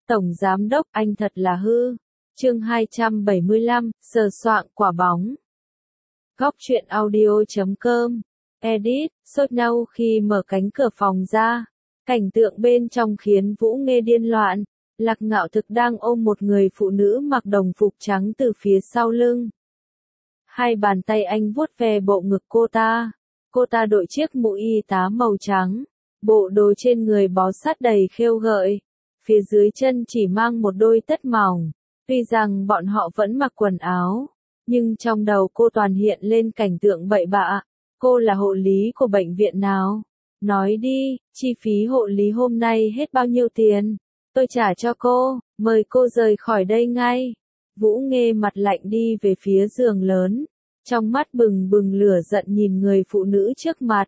Tổng Giám Đốc, anh thật là hư. Chương 275, sờ soạng quả bóng. Góc truyện audio.com. Edit, sốt nâu khi mở cánh cửa phòng ra. Cảnh tượng bên trong khiến Vũ Nghê điên loạn. Lạc Ngạo Thực đang ôm một người phụ nữ mặc đồng phục trắng từ phía sau lưng. Hai bàn tay anh vuốt ve bộ ngực cô ta. Cô ta đội chiếc mũ y tá màu trắng. Bộ đồ trên người bó sát đầy khêu gợi. Phía dưới chân chỉ mang một đôi tất mỏng. Tuy rằng bọn họ vẫn mặc quần áo, nhưng trong đầu cô toàn hiện lên cảnh tượng bậy bạ. Cô là hộ lý của bệnh viện nào? Nói đi, chi phí hộ lý hôm nay hết bao nhiêu tiền? Tôi trả cho cô, mời cô rời khỏi đây ngay. Vũ Nghê mặt lạnh đi về phía giường lớn, trong mắt bừng bừng lửa giận nhìn người phụ nữ trước mặt.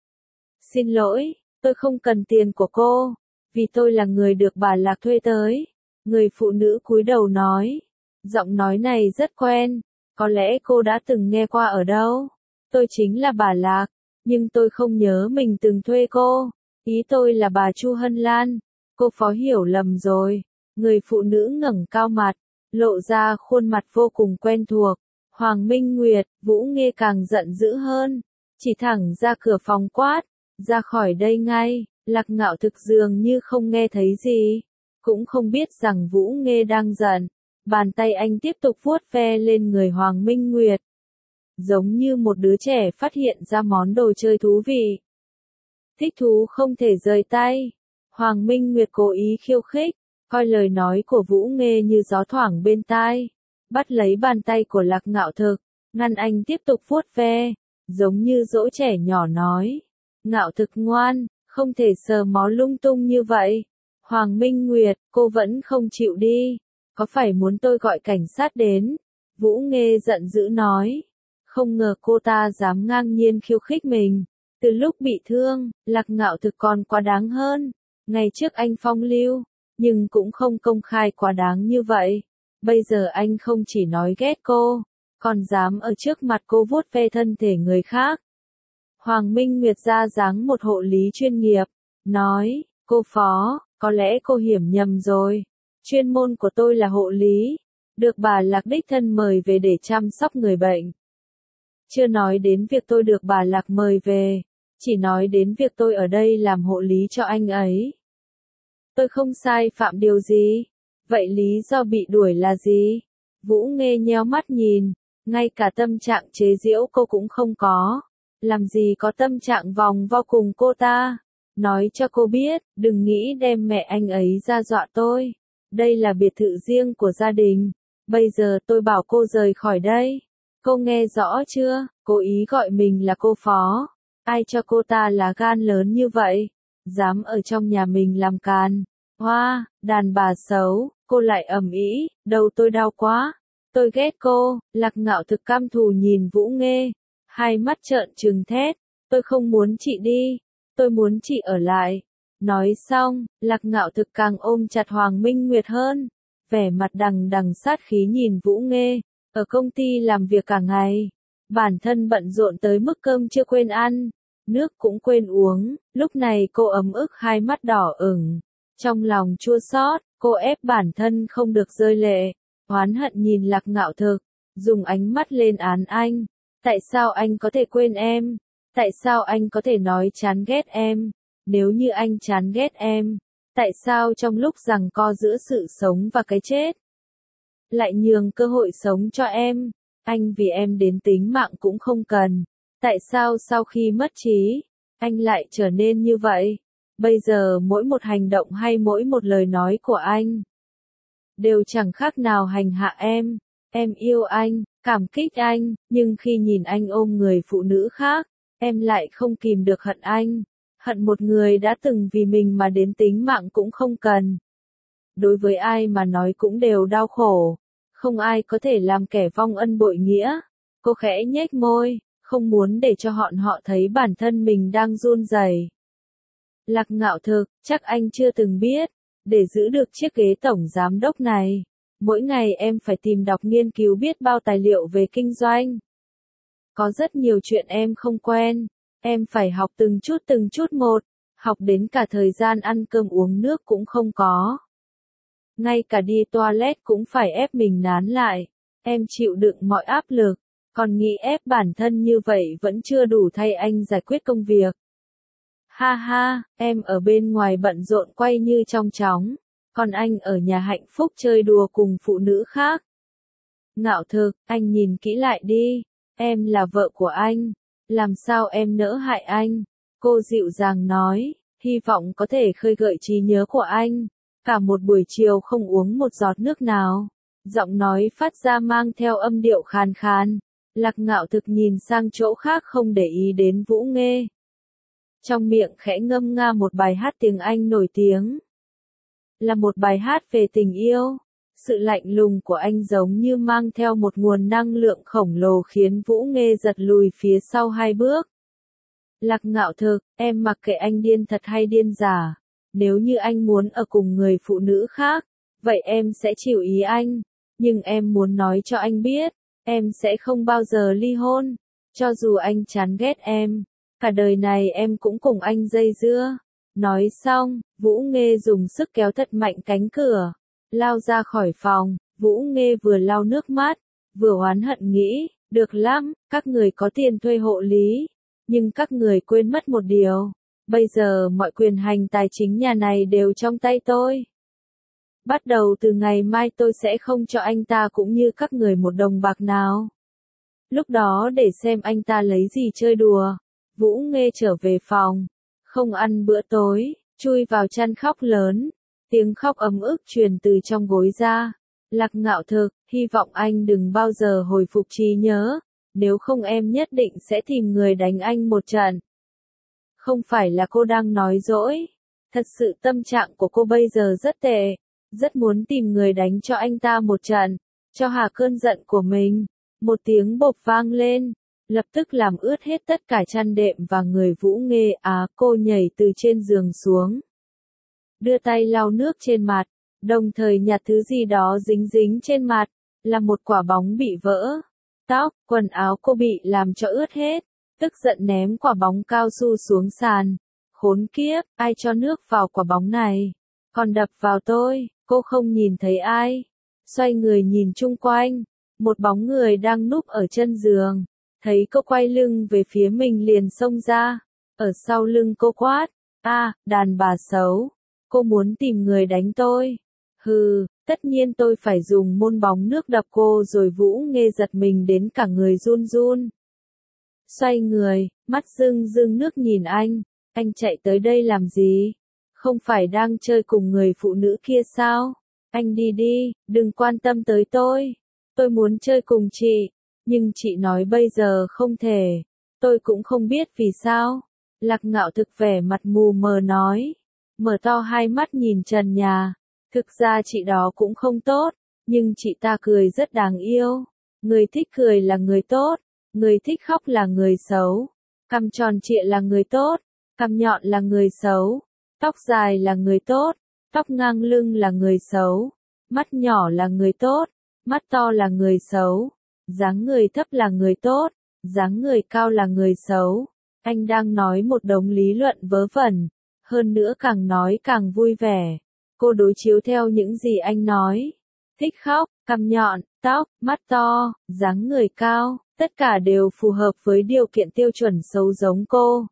Xin lỗi, tôi không cần tiền của cô, vì tôi là người được bà Lạc thuê tới. Người phụ nữ cúi đầu nói. Giọng nói này rất quen, có lẽ cô đã từng nghe qua ở đâu. Tôi chính là bà Lạc, nhưng tôi không nhớ mình từng thuê cô. Ý tôi là bà Chu Hân Lan. Cô Phó hiểu lầm rồi. Người phụ nữ ngẩng cao mặt, lộ ra khuôn mặt vô cùng quen thuộc. Hoàng Minh Nguyệt. Vũ Nghê càng giận dữ hơn, chỉ thẳng ra cửa phòng quát. Ra khỏi đây ngay. Lạc Ngạo Thực dường như không nghe thấy gì, cũng không biết rằng Vũ Nghê đang giận. Bàn tay anh tiếp tục vuốt ve lên người Hoàng Minh Nguyệt, giống như một đứa trẻ phát hiện ra món đồ chơi thú vị. Thích thú không thể rời tay. Hoàng Minh Nguyệt cố ý khiêu khích, coi lời nói của Vũ Nghê như gió thoảng bên tai, bắt lấy bàn tay của Lạc Ngạo Thực, ngăn anh tiếp tục vuốt ve, giống như dỗ trẻ nhỏ nói. Ngạo Thực ngoan, không thể sờ mó lung tung như vậy. Hoàng Minh Nguyệt, cô vẫn không chịu đi. Có phải muốn tôi gọi cảnh sát đến? Vũ Nghê giận dữ nói. Không ngờ cô ta dám ngang nhiên khiêu khích mình. Từ lúc bị thương, Lạc Ngạo Thực còn quá đáng hơn. Ngày trước anh phong lưu, nhưng cũng không công khai quá đáng như vậy. Bây giờ anh không chỉ nói ghét cô, còn dám ở trước mặt cô vuốt ve thân thể người khác. Hoàng Minh Nguyệt ra dáng một hộ lý chuyên nghiệp, nói, cô Phó, có lẽ cô hiểu nhầm rồi. Chuyên môn của tôi là hộ lý, được bà Lạc đích thân mời về để chăm sóc người bệnh. Chưa nói đến việc tôi được bà Lạc mời về, chỉ nói đến việc tôi ở đây làm hộ lý cho anh ấy. Tôi không sai phạm điều gì, vậy lý do bị đuổi là gì? Vũ Nghê nheo mắt nhìn, ngay cả tâm trạng chế giễu cô cũng không có. Làm gì có tâm trạng vòng vo cùng cô ta. Nói cho cô biết, đừng nghĩ đem mẹ anh ấy ra dọa tôi. Đây là biệt thự riêng của gia đình. Bây giờ tôi bảo cô rời khỏi đây. Cô nghe rõ chưa? Cố ý gọi mình là cô Phó. Ai cho cô ta là gan lớn như vậy? Dám ở trong nhà mình làm càn. Hoa, đàn bà xấu, cô lại ầm ĩ, đầu tôi đau quá. Tôi ghét cô. Lạc Ngạo Thực căm thù nhìn Vũ Nghê. Hai mắt trợn trừng thét, tôi không muốn chị đi, tôi muốn chị ở lại. Nói xong, Lạc Ngạo Thực càng ôm chặt Hoàng Minh Nguyệt hơn, vẻ mặt đằng đằng sát khí nhìn Vũ Nghê, ở công ty làm việc cả ngày, bản thân bận rộn tới mức cơm chưa quên ăn, nước cũng quên uống, lúc này cô ấm ức hai mắt đỏ ửng, trong lòng chua xót, cô ép bản thân không được rơi lệ, oán hận nhìn Lạc Ngạo Thực, dùng ánh mắt lên án anh. Tại sao anh có thể quên em? Tại sao anh có thể nói chán ghét em? Nếu như anh chán ghét em, tại sao trong lúc giằng co giữa sự sống và cái chết, lại nhường cơ hội sống cho em? Anh vì em đến tính mạng cũng không cần. Tại sao sau khi mất trí, anh lại trở nên như vậy? Bây giờ mỗi một hành động hay mỗi một lời nói của anh, đều chẳng khác nào hành hạ em. Em yêu anh, cảm kích anh, nhưng khi nhìn anh ôm người phụ nữ khác, em lại không kìm được hận anh. Hận một người đã từng vì mình mà đến tính mạng cũng không cần. Đối với ai mà nói cũng đều đau khổ. Không ai có thể làm kẻ vong ân bội nghĩa. Cô khẽ nhếch môi, không muốn để cho họ thấy bản thân mình đang run rẩy. Lạc Ngạo Thực, chắc anh chưa từng biết, để giữ được chiếc ghế tổng giám đốc này, mỗi ngày em phải tìm đọc nghiên cứu biết bao tài liệu về kinh doanh. Có rất nhiều chuyện em không quen, em phải học từng chút một, học đến cả thời gian ăn cơm uống nước cũng không có. ngay cả đi toilet cũng phải ép mình nán lại. Em chịu đựng mọi áp lực, còn nghĩ ép bản thân như vậy vẫn chưa đủ thay anh giải quyết công việc. Ha ha, em ở bên ngoài bận rộn quay như trong chóng, còn anh ở nhà hạnh phúc chơi đùa cùng phụ nữ khác. Ngạo Thực, anh nhìn kỹ lại đi, em là vợ của anh, làm sao em nỡ hại anh? Cô dịu dàng nói, hy vọng có thể khơi gợi trí nhớ của anh. Cả một buổi chiều không uống một giọt nước nào. Giọng nói phát ra mang theo âm điệu khàn khàn. Lạc Ngạo Thực nhìn sang chỗ khác không để ý đến Vũ Nghê. Trong miệng khẽ ngâm nga một bài hát tiếng Anh nổi tiếng. Là một bài hát về tình yêu. Sự lạnh lùng của anh giống như mang theo một nguồn năng lượng khổng lồ khiến Vũ Nghê giật lùi phía sau 2 bước. Lạc Ngạo Thực, em mặc kệ anh điên thật hay điên giả. Nếu như anh muốn ở cùng người phụ nữ khác, vậy em sẽ chịu ý anh. Nhưng em muốn nói cho anh biết, em sẽ không bao giờ ly hôn. Cho dù anh chán ghét em, cả đời này em cũng cùng anh dây dưa. Nói xong, Vũ Nghê dùng sức kéo thật mạnh cánh cửa, lao ra khỏi phòng. Vũ Nghê vừa lau nước mắt, vừa oán hận nghĩ, được lắm, các người có tiền thuê hộ lý. Nhưng các người quên mất một điều. Bây giờ mọi quyền hành tài chính nhà này đều trong tay tôi. Bắt đầu từ ngày mai tôi sẽ không cho anh ta cũng như các người một đồng bạc nào. Lúc đó để xem anh ta lấy gì chơi đùa. Vũ Nghê trở về phòng. Không ăn bữa tối, chui vào chăn khóc lớn. Tiếng khóc ấm ức truyền từ trong gối ra. Lạc Ngạo Thực, hy vọng anh đừng bao giờ hồi phục trí nhớ. Nếu không em nhất định sẽ tìm người đánh anh một trận. Không phải là cô đang nói dỗi. Thật sự tâm trạng của cô bây giờ rất tệ. Rất muốn tìm người đánh cho anh ta một trận. Cho hạ cơn giận của mình. Một tiếng bộp vang lên. Lập tức làm ướt hết tất cả chăn đệm và người Vũ Nghê. Cô nhảy từ trên giường xuống. Đưa tay lau nước trên mặt. Đồng thời nhặt thứ gì đó dính dính trên mặt. Là một quả bóng bị vỡ. Tóc, quần áo cô bị làm cho ướt hết. Tức giận ném quả bóng cao su xuống sàn. Khốn kiếp, ai cho nước vào quả bóng này? Còn đập vào tôi, cô không nhìn thấy ai. Xoay người nhìn chung quanh. Một bóng người đang núp ở chân giường. Thấy cô quay lưng về phía mình liền xông ra. Ở sau lưng cô quát. Đàn bà xấu. Cô muốn tìm người đánh tôi. Hừ, tất nhiên tôi phải dùng môn bóng nước đập cô rồi. Vũ Nghê giật mình đến cả người run run. Xoay người, mắt rưng rưng nước nhìn anh. Anh chạy tới đây làm gì? Không phải đang chơi cùng người phụ nữ kia sao? Anh đi đi, đừng quan tâm tới tôi. Tôi muốn chơi cùng chị. Nhưng chị nói bây giờ không thể. Tôi cũng không biết vì sao. Lạc Ngạo Thực vẻ mặt mù mờ nói. Mở to hai mắt nhìn trần nhà. Thực ra chị đó cũng không tốt. Nhưng chị ta cười rất đáng yêu. Người thích cười là người tốt. Người thích khóc là người xấu. Cằm tròn trịa là người tốt. Cằm nhọn là người xấu. Tóc dài là người tốt. Tóc ngang lưng là người xấu. Mắt nhỏ là người tốt. Mắt to là người xấu. Dáng người thấp là người tốt. Dáng người cao là người xấu. Anh đang nói một đống lý luận vớ vẩn. Hơn nữa càng nói càng vui vẻ. Cô đối chiếu theo những gì anh nói. Thích khóc, cằm nhọn, tóc, mắt to, dáng người cao, tất cả đều phù hợp với điều kiện tiêu chuẩn xấu giống cô.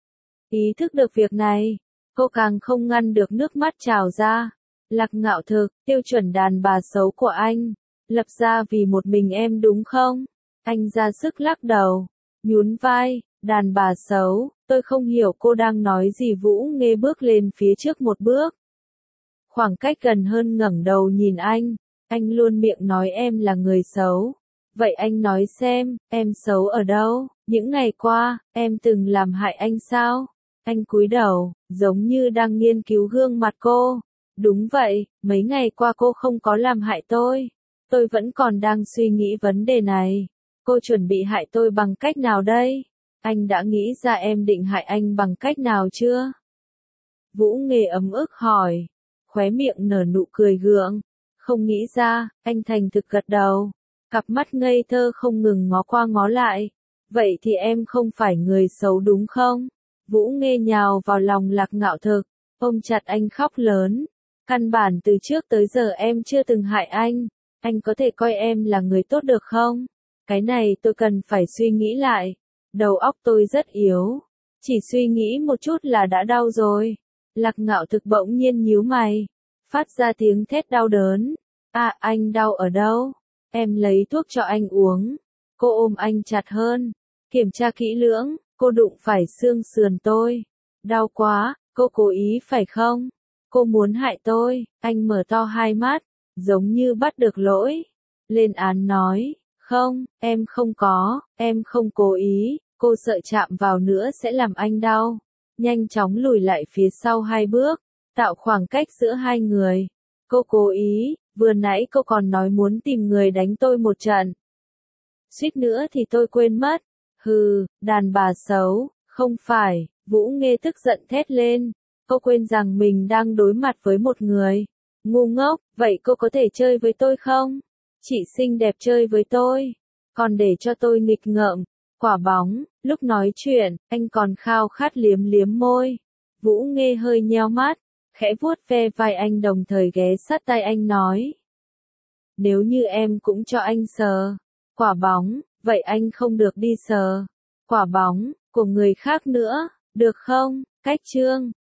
Ý thức được việc này, cô càng không ngăn được nước mắt trào ra. Lạc Ngạo Thực, tiêu chuẩn đàn bà xấu của anh, lập ra vì một mình em đúng không? Anh ra sức lắc đầu, nhún vai, đàn bà xấu, tôi không hiểu cô đang nói gì. Vũ Nghê bước lên phía trước một bước. Khoảng cách gần hơn ngẩng đầu nhìn anh luôn miệng nói em là người xấu. Vậy anh nói xem, em xấu ở đâu? Những ngày qua, em từng làm hại anh sao? Anh cúi đầu, giống như đang nghiên cứu gương mặt cô. Đúng vậy, mấy ngày qua cô không có làm hại tôi. Tôi vẫn còn đang suy nghĩ vấn đề này. Cô chuẩn bị hại tôi bằng cách nào đây? Anh đã nghĩ ra em định hại anh bằng cách nào chưa? Vũ Nghê ấm ức hỏi. Khóe miệng nở nụ cười gượng. Không nghĩ ra, anh thành thực gật đầu. Cặp mắt ngây thơ không ngừng ngó qua ngó lại. Vậy thì em không phải người xấu đúng không? Vũ Nghê nhào vào lòng Lạc Ngạo Thực, ôm chặt anh khóc lớn. Căn bản từ trước tới giờ em chưa từng hại anh có thể coi em là người tốt được không? Cái này tôi cần phải suy nghĩ lại. Đầu óc tôi rất yếu. Chỉ suy nghĩ một chút là đã đau rồi. Lạc Ngạo Thực bỗng nhiên nhíu mày. Phát ra tiếng thét đau đớn. À, anh đau ở đâu? Em lấy thuốc cho anh uống. Cô ôm anh chặt hơn. Kiểm tra kỹ lưỡng, cô đụng phải xương sườn tôi. Đau quá, cô cố ý phải không? Cô muốn hại tôi. Anh mở to hai mắt, giống như bắt được lỗi. Lên án nói, không, em không cố ý, cô sợ chạm vào nữa sẽ làm anh đau. Nhanh chóng lùi lại phía sau 2 bước, tạo khoảng cách giữa hai người. Cô cố ý, vừa nãy cô còn nói muốn tìm người đánh tôi một trận. Suýt nữa thì tôi quên mất. Hừ, đàn bà xấu, không phải, Vũ Nghê tức giận thét lên. Cô quên rằng mình đang đối mặt với một người. Ngu ngốc, vậy cô có thể chơi với tôi không? Chị xinh đẹp chơi với tôi, còn để cho tôi nghịch ngợm. Quả bóng, lúc nói chuyện, anh còn khao khát liếm liếm môi. Vũ Nghê hơi nheo mắt, khẽ vuốt ve vai anh đồng thời ghé sát tai anh nói. Nếu như em cũng cho anh sờ. Quả bóng, vậy anh không được đi sờ. Quả bóng, của người khác nữa, được không? Cách chương